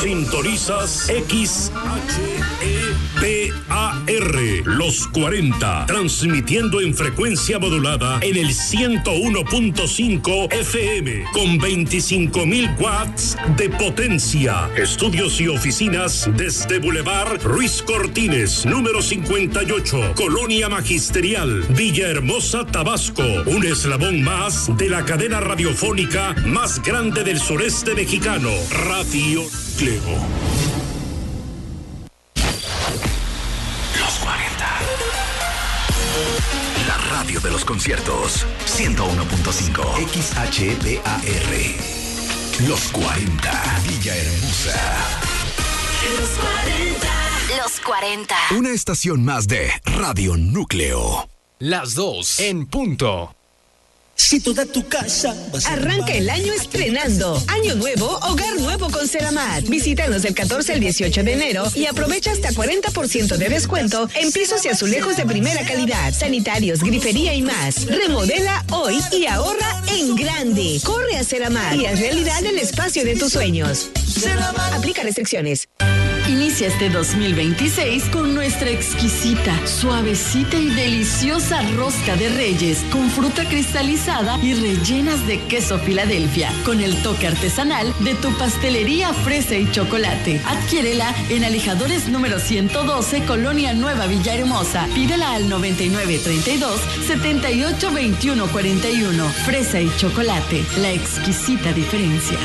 Sintonizas XHEPAR, Los 40, transmitiendo en frecuencia modulada en el 101.5 FM, con 25,000 watts de potencia. Estudios y oficinas desde Boulevard Ruiz Cortines, número 58, Colonia Magisterial, Villahermosa, Tabasco. Un eslabón más de la cadena radiofónica más grande del sureste mexicano, Radio Núcleo. Los 40. La radio de los conciertos. 101.5 XHPAR. Los 40. Villahermosa. Los 40. Los 40. Una estación más de Radio Núcleo. Las 2 en punto. Si toda tu casa arranca el año estrenando. Año nuevo, hogar nuevo con Ceramat. Visítanos del 14 al 18 de enero y aprovecha hasta 40% de descuento en pisos y azulejos de primera calidad, sanitarios, grifería y más. Remodela hoy y ahorra en grande. Corre a Ceramat y haz realidad el espacio de tus sueños. Aplica restricciones. Inicia este 2026 con nuestra exquisita, suavecita y deliciosa rosca de Reyes con fruta cristalizada y rellenas de queso Filadelfia, con el toque artesanal de tu pastelería fresa y chocolate. Adquiérela en Alejadores número 112, Colonia Nueva Villahermosa. Pídela al 9932-782141. Fresa y chocolate, la exquisita diferencia.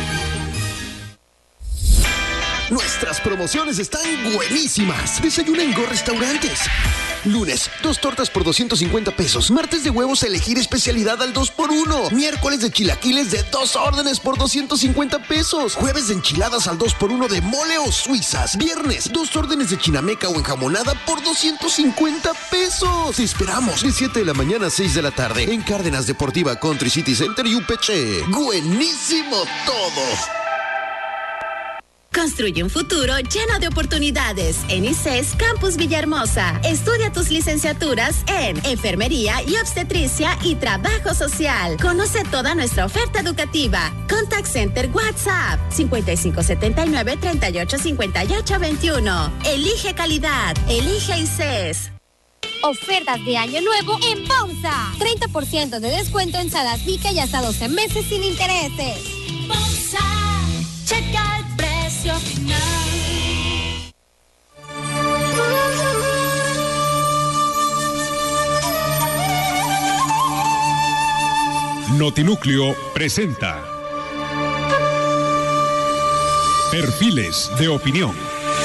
Nuestras promociones están buenísimas. Desayuna en Go Restaurantes. Lunes, 2 tortas por 250 pesos. Martes de huevos a elegir especialidad al 2x1. Miércoles de chilaquiles de 2 órdenes por 250 pesos. Jueves de enchiladas al 2x1 de mole o suizas. Viernes, 2 órdenes de chinameca o enjamonada por 250 pesos. Te esperamos de 7 de la mañana a 6 de la tarde en Cárdenas Deportiva, Country City Center y UPC. ¡Buenísimo todo! Construye un futuro lleno de oportunidades en ICES Campus Villahermosa. Estudia tus licenciaturas en Enfermería y Obstetricia y Trabajo Social. Conoce toda nuestra oferta educativa. Contact Center WhatsApp 5579-385821. Elige calidad. Elige ICES. Ofertas de Año Nuevo en Ponza. 30% de descuento en salas Vica y hasta 12 meses sin intereses. Ponza, checa el precio final. Notinúcleo presenta Perfiles de Opinión.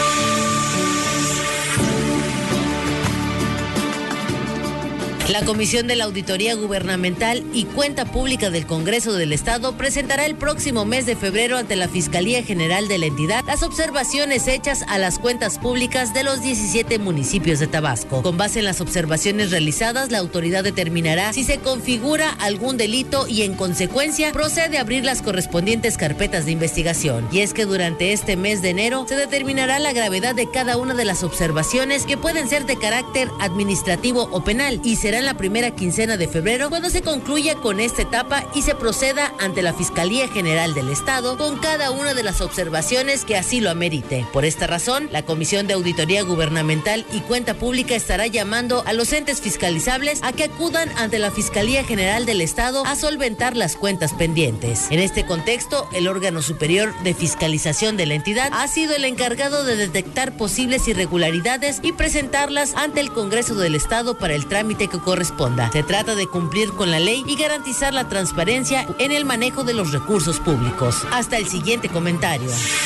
La Comisión de la Auditoría Gubernamental y Cuenta Pública del Congreso del Estado presentará el próximo mes de febrero ante la Fiscalía General de la entidad las observaciones hechas a las cuentas públicas de los 17 municipios de Tabasco. Con base en las observaciones realizadas, la autoridad determinará si se configura algún delito y, en consecuencia, procede a abrir las correspondientes carpetas de investigación. Y es que durante este mes de enero se determinará la gravedad de cada una de las observaciones, que pueden ser de carácter administrativo o penal, y será en la primera quincena de febrero cuando se concluya con esta etapa y se proceda ante la Fiscalía General del Estado con cada una de las observaciones que así lo amerite. Por esta razón, la Comisión de Auditoría Gubernamental y Cuenta Pública estará llamando a los entes fiscalizables a que acudan ante la Fiscalía General del Estado a solventar las cuentas pendientes. En este contexto, el órgano superior de fiscalización de la entidad ha sido el encargado de detectar posibles irregularidades y presentarlas ante el Congreso del Estado para el trámite que corresponda. Se trata de cumplir con la ley y garantizar la transparencia en el manejo de los recursos públicos. Hasta el siguiente comentario.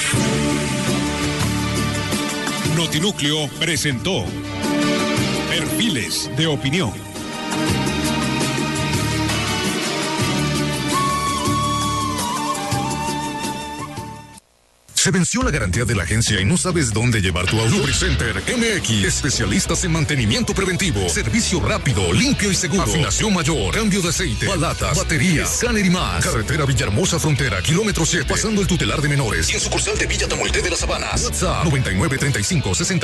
Notinúcleo presentó Perfiles de Opinión. Se venció la garantía de la agencia y no sabes dónde llevar tu auto. Lubricenter MX, especialistas en mantenimiento preventivo, servicio rápido, limpio y seguro, afinación mayor, cambio de aceite, balatas, baterías, escáner y más. Carretera Villahermosa Frontera, kilómetro 7, pasando el tutelar de menores. Y en sucursal de Villa Tamulte de las Sabanas. WhatsApp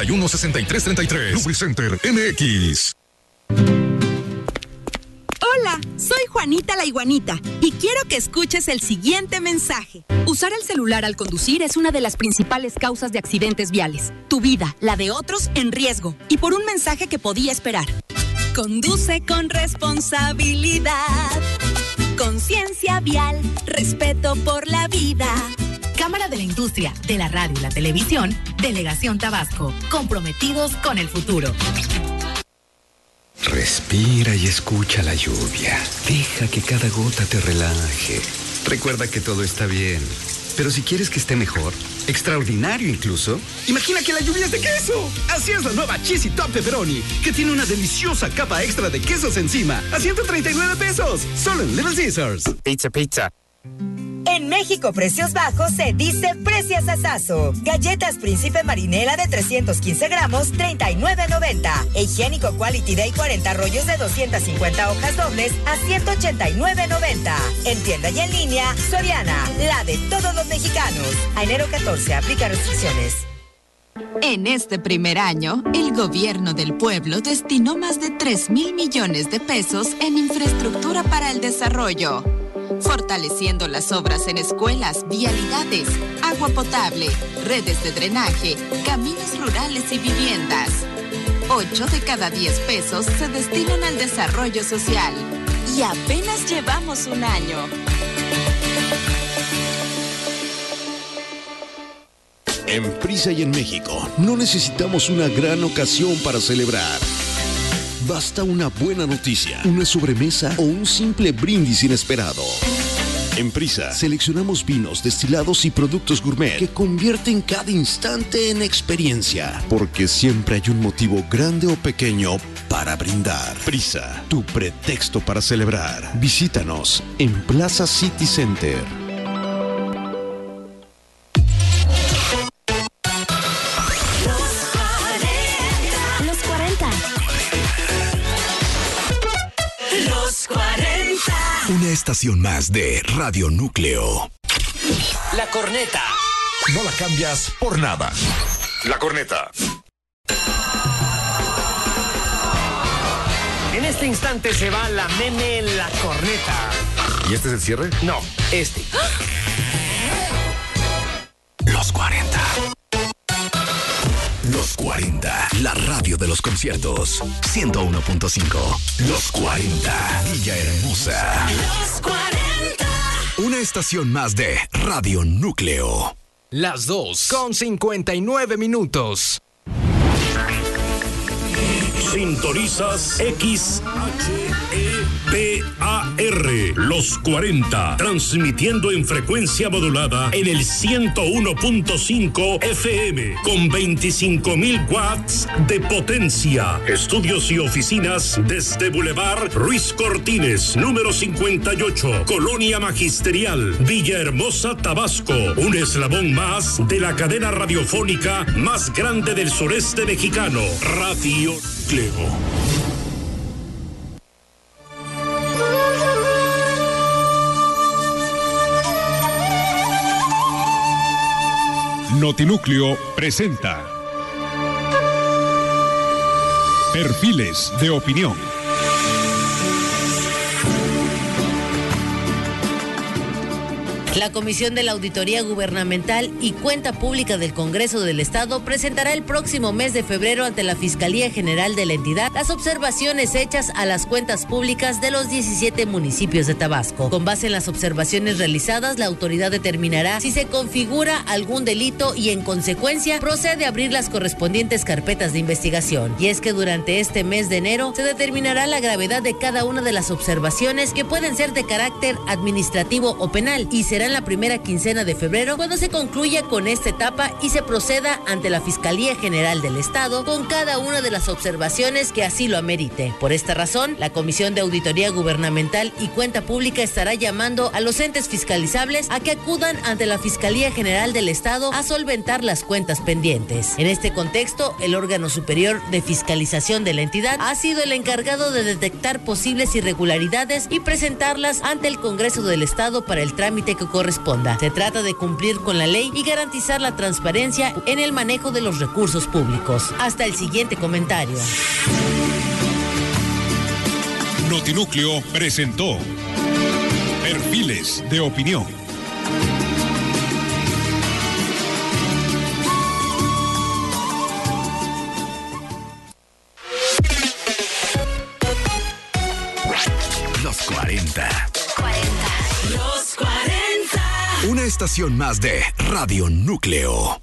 9935-616333. Lubricenter MX. Hola, Hola, soy Juanita la Iguanita y quiero que escuches el siguiente mensaje. Usar el celular al conducir es una de las principales causas de accidentes viales. Tu vida, la de otros, en riesgo. Y por un mensaje que podía esperar. Conduce con responsabilidad, conciencia vial, respeto por la vida. Cámara de la Industria, de la Radio y la Televisión, Delegación Tabasco, comprometidos con el futuro. Respira y escucha la lluvia. Deja que cada gota te relaje. Recuerda que todo está bien. Pero si quieres que esté mejor, extraordinario incluso, imagina que la lluvia es de queso. Así es la nueva Cheesy Top Pepperoni, que tiene una deliciosa capa extra de quesos encima, a 139 pesos, solo en Little Caesars. Pizza. En México, precios bajos se dice precios asazo. Galletas Príncipe Marinela de 315 gramos, $39.90. E Higiénico Quality Day 40 rollos de 250 hojas dobles a $189.90. En tienda y en línea, Soriana, la de todos los mexicanos. A enero 14, aplica restricciones. En este primer año, el gobierno del pueblo destinó más de 3,000 millones de pesos en infraestructura para el desarrollo, fortaleciendo las obras en escuelas, vialidades, agua potable, redes de drenaje, caminos rurales y viviendas. 8 de cada 10 pesos se destinan al desarrollo social. Y apenas llevamos un año. En Prisa y en México, no necesitamos una gran ocasión para celebrar. Basta una buena noticia, una sobremesa o un simple brindis inesperado. En Prisa, seleccionamos vinos, destilados y productos gourmet que convierten cada instante en experiencia. Porque siempre hay un motivo grande o pequeño para brindar. Prisa, tu pretexto para celebrar. Visítanos en Plaza City Center. Una estación más de Radio Núcleo. La corneta. No la cambias por nada. La corneta. En este instante se va la meme La Corneta. ¿Y este es el cierre? No, este. Los 40. Los 40. La radio de los conciertos. 101.5. Los 40. Villahermosa. Los 40. Una estación más de Radio Núcleo. Las 2:59. Sintonizas XHEPAR, Los 40, transmitiendo en frecuencia modulada en el 101.5 FM, con 25,000 watts de potencia. Estudios y oficinas desde Boulevard Ruiz Cortines, número 58, Colonia Magisterial, Villahermosa, Tabasco. Un eslabón más de la cadena radiofónica más grande del sureste mexicano, Radio Núcleo. Notinúcleo presenta Perfiles de Opinión. La Comisión de la Auditoría Gubernamental y Cuenta Pública del Congreso del Estado presentará el próximo mes de febrero ante la Fiscalía General de la entidad las observaciones hechas a las cuentas públicas de los 17 municipios de Tabasco. Con base en las observaciones realizadas, la autoridad determinará si se configura algún delito y, en consecuencia, procede a abrir las correspondientes carpetas de investigación. Y es que durante este mes de enero se determinará la gravedad de cada una de las observaciones, que pueden ser de carácter administrativo o penal, y será en la primera quincena de febrero cuando se concluya con esta etapa y se proceda ante la Fiscalía General del Estado con cada una de las observaciones que así lo amerite. Por esta razón, la Comisión de Auditoría Gubernamental y Cuenta Pública estará llamando a los entes fiscalizables a que acudan ante la Fiscalía General del Estado a solventar las cuentas pendientes. En este contexto, el órgano superior de fiscalización de la entidad ha sido el encargado de detectar posibles irregularidades y presentarlas ante el Congreso del Estado para el trámite que corresponda. Se trata de cumplir con la ley y garantizar la transparencia en el manejo de los recursos públicos. Hasta el siguiente comentario. Notinúcleo presentó Perfiles de Opinión. Los 40. Los 40. Una estación más de Radio Núcleo.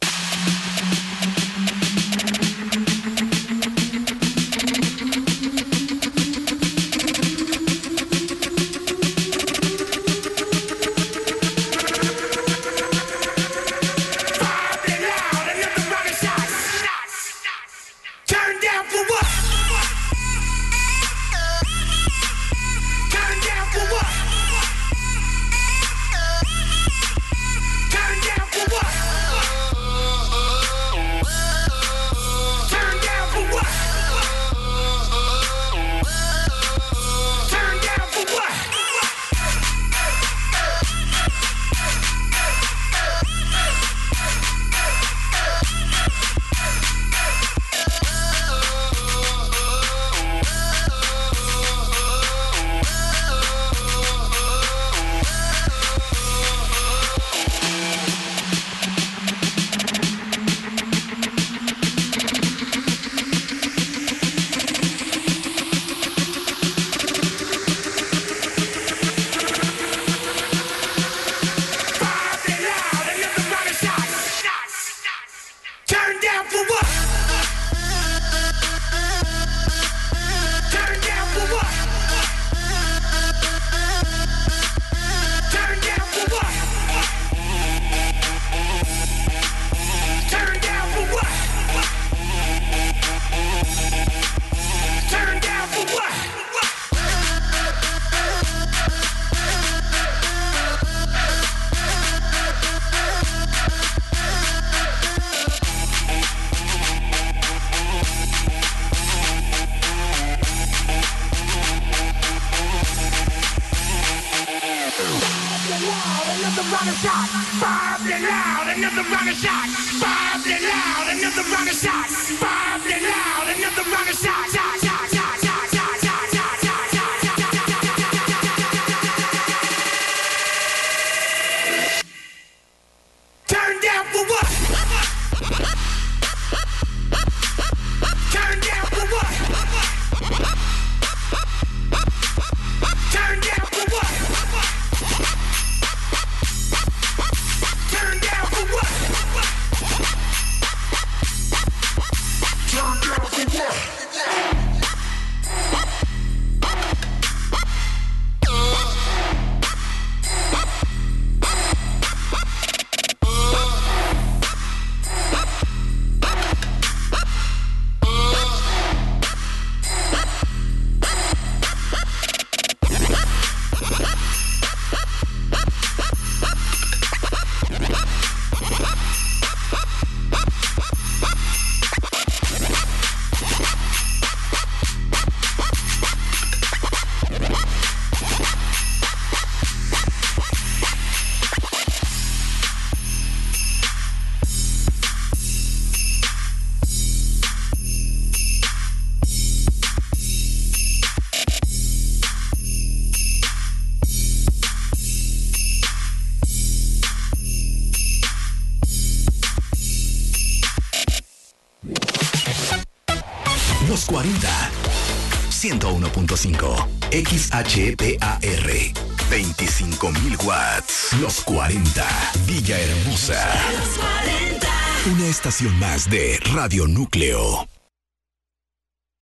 Los 40. 101.5. XHPAR. 25,000 watts. Los 40. Villahermosa. Los 40. Una estación más de Radio Núcleo.